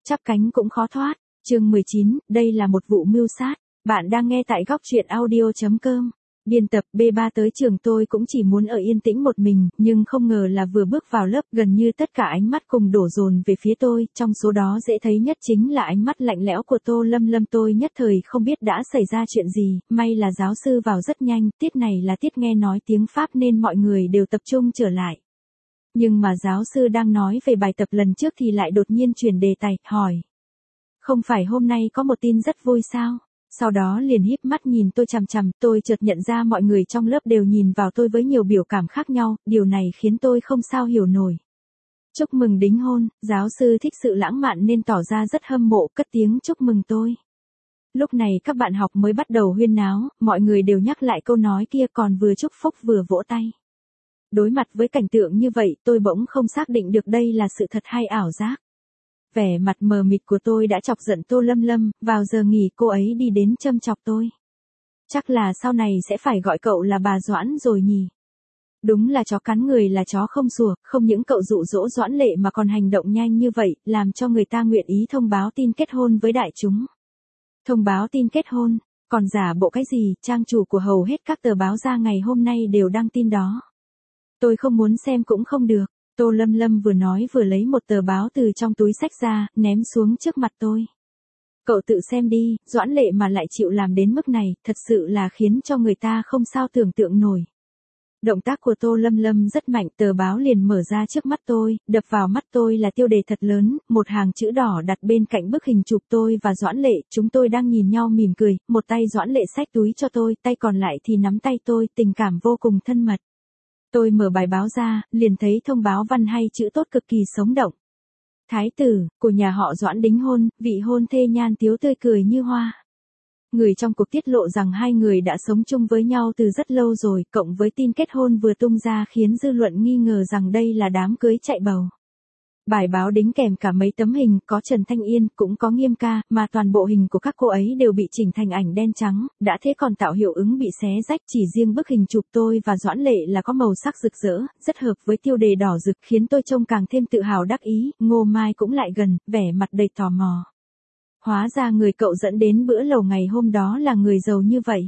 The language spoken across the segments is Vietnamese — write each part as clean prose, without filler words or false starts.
chắp cánh cũng khó thoát. Chương 19, đây là một vụ mưu sát. Bạn đang nghe tại góc truyện audio.com. Biên tập B3 tới trường tôi cũng chỉ muốn ở yên tĩnh một mình, nhưng không ngờ là vừa bước vào lớp gần như tất cả ánh mắt cùng đổ dồn về phía tôi, trong số đó dễ thấy nhất chính là ánh mắt lạnh lẽo của Tô Lâm Lâm. Tôi nhất thời không biết đã xảy ra chuyện gì, may là giáo sư vào rất nhanh, tiết này là tiết nghe nói tiếng Pháp nên mọi người đều tập trung trở lại. Nhưng mà giáo sư đang nói về bài tập lần trước thì lại đột nhiên chuyển đề tài, hỏi. Không phải hôm nay có một tin rất vui sao? Sau đó liền híp mắt nhìn tôi chằm chằm, tôi chợt nhận ra mọi người trong lớp đều nhìn vào tôi với nhiều biểu cảm khác nhau, điều này khiến tôi không sao hiểu nổi. Chúc mừng đính hôn, giáo sư thích sự lãng mạn nên tỏ ra rất hâm mộ, cất tiếng chúc mừng tôi. Lúc này các bạn học mới bắt đầu huyên náo, mọi người đều nhắc lại câu nói kia còn vừa chúc phúc vừa vỗ tay. Đối mặt với cảnh tượng như vậy, tôi bỗng không xác định được đây là sự thật hay ảo giác. Vẻ mặt mờ mịt của tôi đã chọc giận Tô Lâm Lâm, vào giờ nghỉ cô ấy đi đến châm chọc tôi. Chắc là sau này sẽ phải gọi cậu là bà Doãn rồi nhỉ. Đúng là chó cắn người là chó không sủa, không những cậu dụ dỗ Doãn Lệ mà còn hành động nhanh như vậy, làm cho người ta nguyện ý thông báo tin kết hôn với đại chúng. Thông báo tin kết hôn, còn giả bộ cái gì, trang chủ của hầu hết các tờ báo ra ngày hôm nay đều đăng tin đó. Tôi không muốn xem cũng không được. Tô Lâm Lâm vừa nói vừa lấy một tờ báo từ trong túi xách ra, ném xuống trước mặt tôi. Cậu tự xem đi, Doãn Lệ mà lại chịu làm đến mức này, thật sự là khiến cho người ta không sao tưởng tượng nổi. Động tác của Tô Lâm Lâm rất mạnh, tờ báo liền mở ra trước mắt tôi, đập vào mắt tôi là tiêu đề thật lớn, một hàng chữ đỏ đặt bên cạnh bức hình chụp tôi và Doãn Lệ, chúng tôi đang nhìn nhau mỉm cười, một tay Doãn Lệ xách túi cho tôi, tay còn lại thì nắm tay tôi, tình cảm vô cùng thân mật. Tôi mở bài báo ra, liền thấy thông báo văn hay chữ tốt cực kỳ sống động. Thái tử, của nhà họ Doãn đính hôn, vị hôn thê nhan tiếu tươi cười như hoa. Người trong cuộc tiết lộ rằng hai người đã sống chung với nhau từ rất lâu rồi, cộng với tin kết hôn vừa tung ra khiến dư luận nghi ngờ rằng đây là đám cưới chạy bầu. Bài báo đính kèm cả mấy tấm hình, có Trần Thanh Yên, cũng có Nghiêm Ca, mà toàn bộ hình của các cô ấy đều bị chỉnh thành ảnh đen trắng, đã thế còn tạo hiệu ứng bị xé rách, chỉ riêng bức hình chụp tôi và Doãn Lệ là có màu sắc rực rỡ, rất hợp với tiêu đề đỏ rực, khiến tôi trông càng thêm tự hào đắc ý. Ngô Mai cũng lại gần, vẻ mặt đầy tò mò. Hóa ra người cậu dẫn đến bữa lầu ngày hôm đó là người giàu như vậy.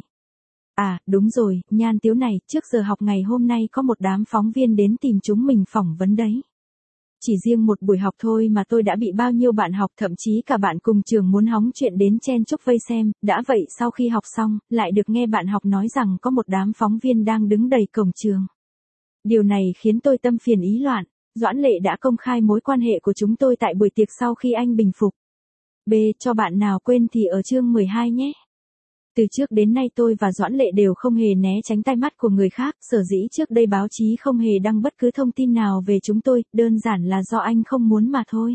À, đúng rồi, Nhan Tiếu này, trước giờ học ngày hôm nay có một đám phóng viên đến tìm chúng mình phỏng vấn đấy. Chỉ riêng một buổi học thôi mà tôi đã bị bao nhiêu bạn học, thậm chí cả bạn cùng trường muốn hóng chuyện đến chen chúc vây xem, đã vậy sau khi học xong, lại được nghe bạn học nói rằng có một đám phóng viên đang đứng đầy cổng trường. Điều này khiến tôi tâm phiền ý loạn. Doãn Lệ đã công khai mối quan hệ của chúng tôi tại buổi tiệc sau khi anh bình phục. B. Cho bạn nào quên thì ở chương 12 nhé. Từ trước đến nay tôi và Doãn Lệ đều không hề né tránh tai mắt của người khác, sở dĩ trước đây báo chí không hề đăng bất cứ thông tin nào về chúng tôi, đơn giản là do anh không muốn mà thôi.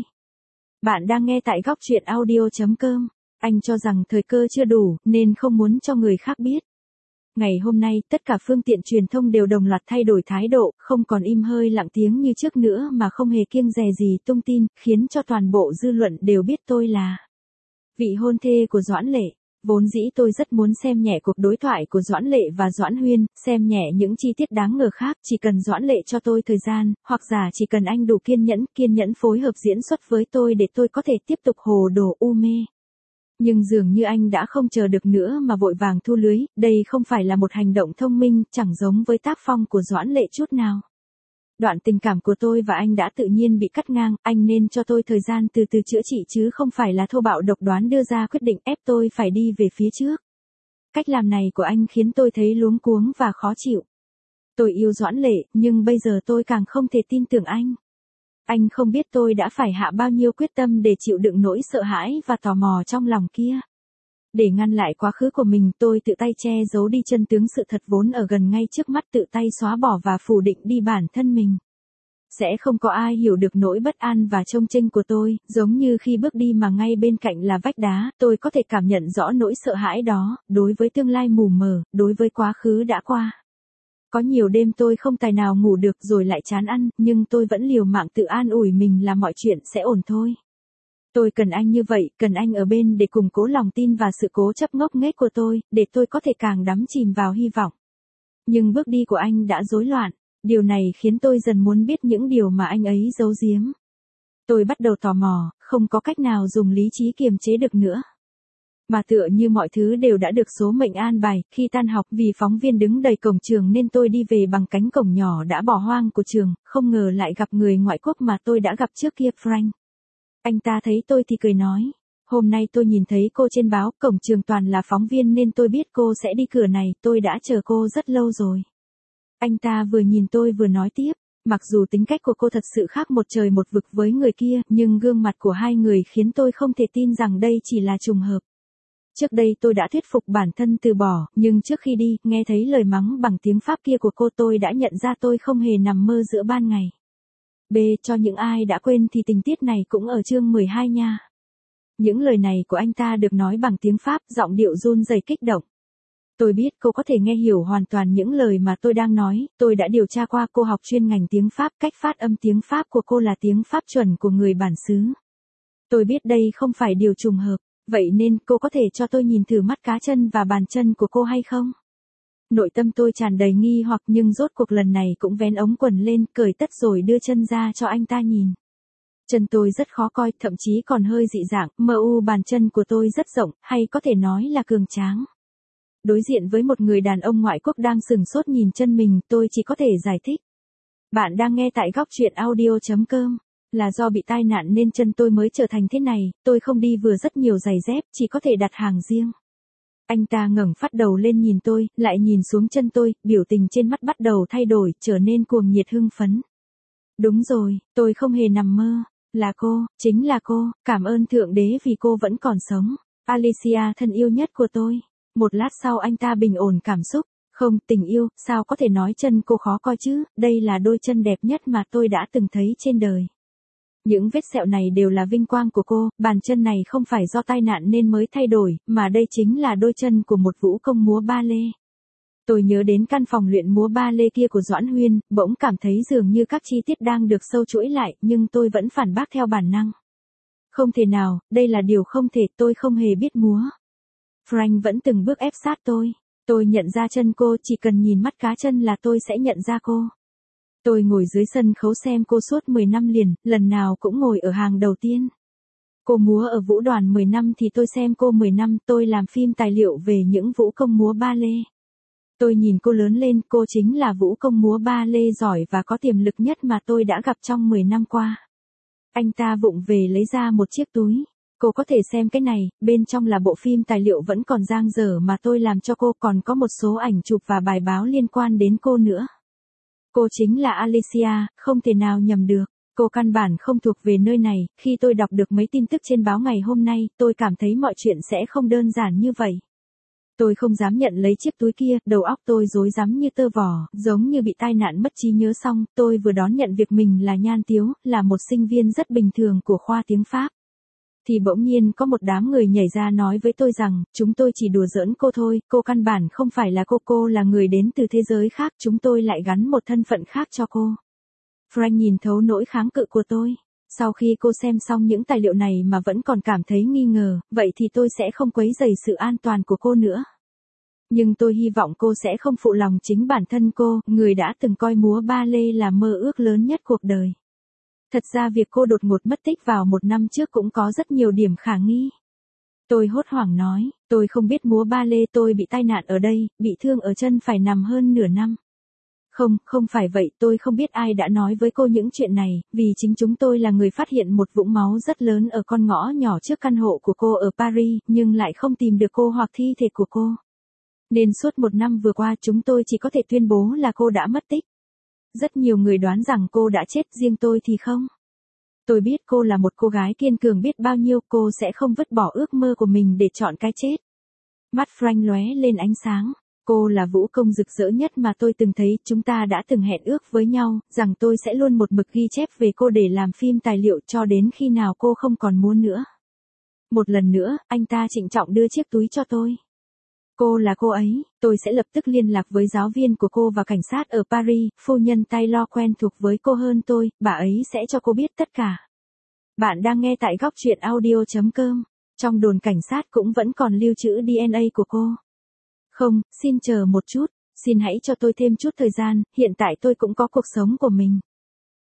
Bạn đang nghe tại góc truyện audio.com. Anh cho rằng thời cơ chưa đủ, nên không muốn cho người khác biết. Ngày hôm nay, tất cả phương tiện truyền thông đều đồng loạt thay đổi thái độ, không còn im hơi lặng tiếng như trước nữa mà không hề kiêng dè gì tung tin, khiến cho toàn bộ dư luận đều biết tôi là vị hôn thê của Doãn Lệ. Vốn dĩ tôi rất muốn xem nhẹ cuộc đối thoại của Doãn Lệ và Doãn Huyên, xem nhẹ những chi tiết đáng ngờ khác, chỉ cần Doãn Lệ cho tôi thời gian, hoặc giả chỉ cần anh đủ kiên nhẫn phối hợp diễn xuất với tôi để tôi có thể tiếp tục hồ đồ u mê. Nhưng dường như anh đã không chờ được nữa mà vội vàng thu lưới, đây không phải là một hành động thông minh, chẳng giống với tác phong của Doãn Lệ chút nào. Đoạn tình cảm của tôi và anh đã tự nhiên bị cắt ngang, anh nên cho tôi thời gian từ từ chữa trị chứ không phải là thô bạo độc đoán đưa ra quyết định ép tôi phải đi về phía trước. Cách làm này của anh khiến tôi thấy luống cuống và khó chịu. Tôi yêu Doãn Lệ, nhưng bây giờ tôi càng không thể tin tưởng anh. Anh không biết tôi đã phải hạ bao nhiêu quyết tâm để chịu đựng nỗi sợ hãi và tò mò trong lòng kia. Để ngăn lại quá khứ của mình, tôi tự tay che giấu đi chân tướng sự thật vốn ở gần ngay trước mắt, tự tay xóa bỏ và phủ định đi bản thân mình. Sẽ không có ai hiểu được nỗi bất an và chông chênh của tôi, giống như khi bước đi mà ngay bên cạnh là vách đá, tôi có thể cảm nhận rõ nỗi sợ hãi đó, đối với tương lai mù mờ, đối với quá khứ đã qua. Có nhiều đêm tôi không tài nào ngủ được rồi lại chán ăn, nhưng tôi vẫn liều mạng tự an ủi mình là mọi chuyện sẽ ổn thôi. Tôi cần anh như vậy, cần anh ở bên để củng cố lòng tin và sự cố chấp ngốc nghếch của tôi, để tôi có thể càng đắm chìm vào hy vọng. Nhưng bước đi của anh đã rối loạn, điều này khiến tôi dần muốn biết những điều mà anh ấy giấu giếm. Tôi bắt đầu tò mò, không có cách nào dùng lý trí kiềm chế được nữa. Mà tựa như mọi thứ đều đã được số mệnh an bài, khi tan học vì phóng viên đứng đầy cổng trường nên tôi đi về bằng cánh cổng nhỏ đã bỏ hoang của trường, không ngờ lại gặp người ngoại quốc mà tôi đã gặp trước kia, Frank. Anh ta thấy tôi thì cười nói, hôm nay tôi nhìn thấy cô trên báo, cổng trường toàn là phóng viên nên tôi biết cô sẽ đi cửa này, tôi đã chờ cô rất lâu rồi. Anh ta vừa nhìn tôi vừa nói tiếp, mặc dù tính cách của cô thật sự khác một trời một vực với người kia, nhưng gương mặt của hai người khiến tôi không thể tin rằng đây chỉ là trùng hợp. Trước đây tôi đã thuyết phục bản thân từ bỏ, nhưng trước khi đi, nghe thấy lời mắng bằng tiếng Pháp kia của cô tôi đã nhận ra tôi không hề nằm mơ giữa ban ngày. B. Cho những ai đã quên thì tình tiết này cũng ở chương 12 nha. Những lời này của anh ta được nói bằng tiếng Pháp, giọng điệu run rẩy kích động. Tôi biết cô có thể nghe hiểu hoàn toàn những lời mà tôi đang nói, tôi đã điều tra qua, cô học chuyên ngành tiếng Pháp, cách phát âm tiếng Pháp của cô là tiếng Pháp chuẩn của người bản xứ. Tôi biết đây không phải điều trùng hợp, vậy nên cô có thể cho tôi nhìn thử mắt cá chân và bàn chân của cô hay không? Nội tâm tôi tràn đầy nghi hoặc nhưng rốt cuộc lần này cũng vén ống quần lên, cởi tất rồi đưa chân ra cho anh ta nhìn. Chân tôi rất khó coi, thậm chí còn hơi dị dạng, bàn chân của tôi rất rộng, hay có thể nói là cường tráng. Đối diện với một người đàn ông ngoại quốc đang sửng sốt nhìn chân mình, tôi chỉ có thể giải thích. Bạn đang nghe tại góc truyện audio.com. Là do bị tai nạn nên chân tôi mới trở thành thế này, tôi không đi vừa rất nhiều giày dép, chỉ có thể đặt hàng riêng. Anh ta ngẩng phát đầu lên nhìn tôi, lại nhìn xuống chân tôi, biểu tình trên mắt bắt đầu thay đổi, trở nên cuồng nhiệt hưng phấn. Đúng rồi, tôi không hề nằm mơ. Là cô, chính là cô, cảm ơn Thượng Đế vì cô vẫn còn sống. Alicia thân yêu nhất của tôi. Một lát sau anh ta bình ổn cảm xúc. Không, tình yêu, sao có thể nói chân cô khó coi chứ, đây là đôi chân đẹp nhất mà tôi đã từng thấy trên đời. Những vết sẹo này đều là vinh quang của cô, bàn chân này không phải do tai nạn nên mới thay đổi, mà đây chính là đôi chân của một vũ công múa ba lê. Tôi nhớ đến căn phòng luyện múa ba lê kia của Doãn Huyên, bỗng cảm thấy dường như các chi tiết đang được sâu chuỗi lại, nhưng tôi vẫn phản bác theo bản năng. Không thể nào, đây là điều không thể, tôi không hề biết múa. Frank vẫn từng bước ép sát tôi. Tôi nhận ra chân cô, chỉ cần nhìn mắt cá chân là tôi sẽ nhận ra cô. Tôi ngồi dưới sân khấu xem cô suốt 10 năm liền, lần nào cũng ngồi ở hàng đầu tiên. Cô múa ở vũ đoàn 10 năm thì tôi xem cô 10 năm, tôi làm phim tài liệu về những vũ công múa ba lê. Tôi nhìn cô lớn lên, cô chính là vũ công múa ba lê giỏi và có tiềm lực nhất mà tôi đã gặp trong 10 năm qua. Anh ta vụng về lấy ra một chiếc túi. Cô có thể xem cái này, bên trong là bộ phim tài liệu vẫn còn dang dở mà tôi làm cho cô, còn có một số ảnh chụp và bài báo liên quan đến cô nữa. Cô chính là Alicia, không thể nào nhầm được. Cô căn bản không thuộc về nơi này, khi tôi đọc được mấy tin tức trên báo ngày hôm nay, tôi cảm thấy mọi chuyện sẽ không đơn giản như vậy. Tôi không dám nhận lấy chiếc túi kia, đầu óc tôi rối rắm như tơ vò, giống như bị tai nạn mất trí nhớ xong, tôi vừa đón nhận việc mình là Nhan Tiếu, là một sinh viên rất bình thường của khoa tiếng Pháp. Thì bỗng nhiên có một đám người nhảy ra nói với tôi rằng, chúng tôi chỉ đùa giỡn cô thôi, cô căn bản không phải là cô là người đến từ thế giới khác, chúng tôi lại gắn một thân phận khác cho cô. Frank nhìn thấu nỗi kháng cự của tôi. Sau khi cô xem xong những tài liệu này mà vẫn còn cảm thấy nghi ngờ, vậy thì tôi sẽ không quấy rầy sự an toàn của cô nữa. Nhưng tôi hy vọng cô sẽ không phụ lòng chính bản thân cô, người đã từng coi múa ba lê là mơ ước lớn nhất cuộc đời. Thật ra việc cô đột ngột mất tích vào 1 năm trước cũng có rất nhiều điểm khả nghi. Tôi hốt hoảng nói, tôi không biết múa ba lê, tôi bị tai nạn ở đây, bị thương ở chân phải nằm hơn nửa năm. Không phải vậy, tôi không biết ai đã nói với cô những chuyện này, vì chính chúng tôi là người phát hiện một vũng máu rất lớn ở con ngõ nhỏ trước căn hộ của cô ở Paris, nhưng lại không tìm được cô hoặc thi thể của cô. Nên suốt 1 năm vừa qua chúng tôi chỉ có thể tuyên bố là cô đã mất tích. Rất nhiều người đoán rằng cô đã chết, riêng tôi thì không. Tôi biết cô là một cô gái kiên cường biết bao nhiêu, cô sẽ không vứt bỏ ước mơ của mình để chọn cái chết. Mắt Frank lóe lên ánh sáng. Cô là vũ công rực rỡ nhất mà tôi từng thấy, chúng ta đã từng hẹn ước với nhau, rằng tôi sẽ luôn một mực ghi chép về cô để làm phim tài liệu cho đến khi nào cô không còn muốn nữa. Một lần nữa, anh ta trịnh trọng đưa chiếc túi cho tôi. Cô là cô ấy, tôi sẽ lập tức liên lạc với giáo viên của cô và cảnh sát ở Paris, phu nhân Taylor quen thuộc với cô hơn tôi, bà ấy sẽ cho cô biết tất cả. Bạn đang nghe tại góc truyện audio.com, trong đồn cảnh sát cũng vẫn còn lưu trữ DNA của cô. Không, xin chờ một chút, xin hãy cho tôi thêm chút thời gian, hiện tại tôi cũng có cuộc sống của mình.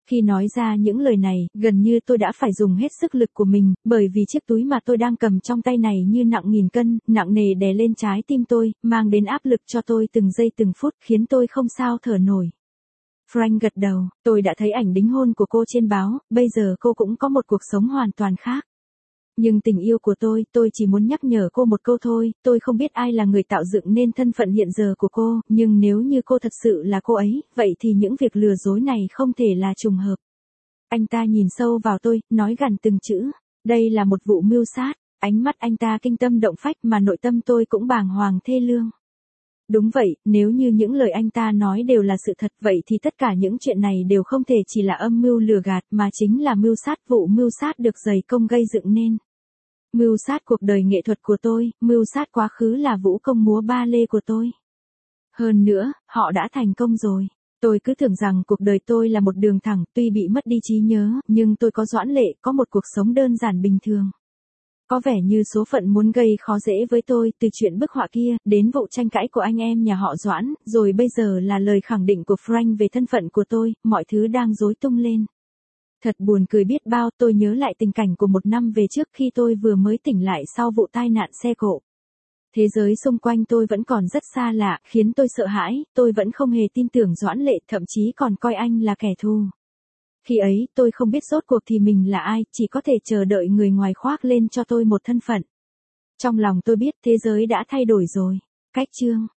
Khi nói ra những lời này, gần như tôi đã phải dùng hết sức lực của mình, bởi vì chiếc túi mà tôi đang cầm trong tay này như nặng nghìn cân, nặng nề đè lên trái tim tôi, mang đến áp lực cho tôi từng giây từng phút, khiến tôi không sao thở nổi. Frank gật đầu, tôi đã thấy ảnh đính hôn của cô trên báo, bây giờ cô cũng có một cuộc sống hoàn toàn khác. Nhưng tình yêu của tôi chỉ muốn nhắc nhở cô một câu thôi, tôi không biết ai là người tạo dựng nên thân phận hiện giờ của cô, nhưng nếu như cô thật sự là cô ấy, vậy thì những việc lừa dối này không thể là trùng hợp. Anh ta nhìn sâu vào tôi, nói gằn từng chữ, đây là một vụ mưu sát, ánh mắt anh ta kinh tâm động phách mà nội tâm tôi cũng bàng hoàng thê lương. Đúng vậy, nếu như những lời anh ta nói đều là sự thật vậy thì tất cả những chuyện này đều không thể chỉ là âm mưu lừa gạt mà chính là mưu sát, vụ mưu sát được dày công gây dựng nên. Mưu sát cuộc đời nghệ thuật của tôi, mưu sát quá khứ là vũ công múa ba lê của tôi. Hơn nữa, họ đã thành công rồi. Tôi cứ tưởng rằng cuộc đời tôi là một đường thẳng, tuy bị mất đi trí nhớ, nhưng tôi có Doãn Lệ, có một cuộc sống đơn giản bình thường. Có vẻ như số phận muốn gây khó dễ với tôi, từ chuyện bức họa kia, đến vụ tranh cãi của anh em nhà họ Doãn, rồi bây giờ là lời khẳng định của Frank về thân phận của tôi, mọi thứ đang rối tung lên. Thật buồn cười biết bao, tôi nhớ lại tình cảnh của một năm về trước khi tôi vừa mới tỉnh lại sau vụ tai nạn xe cộ. Thế giới xung quanh tôi vẫn còn rất xa lạ, khiến tôi sợ hãi, tôi vẫn không hề tin tưởng Doãn Lệ, thậm chí còn coi anh là kẻ thù. Khi ấy, tôi không biết rốt cuộc thì mình là ai, chỉ có thể chờ đợi người ngoài khoác lên cho tôi một thân phận. Trong lòng tôi biết thế giới đã thay đổi rồi. Cách chương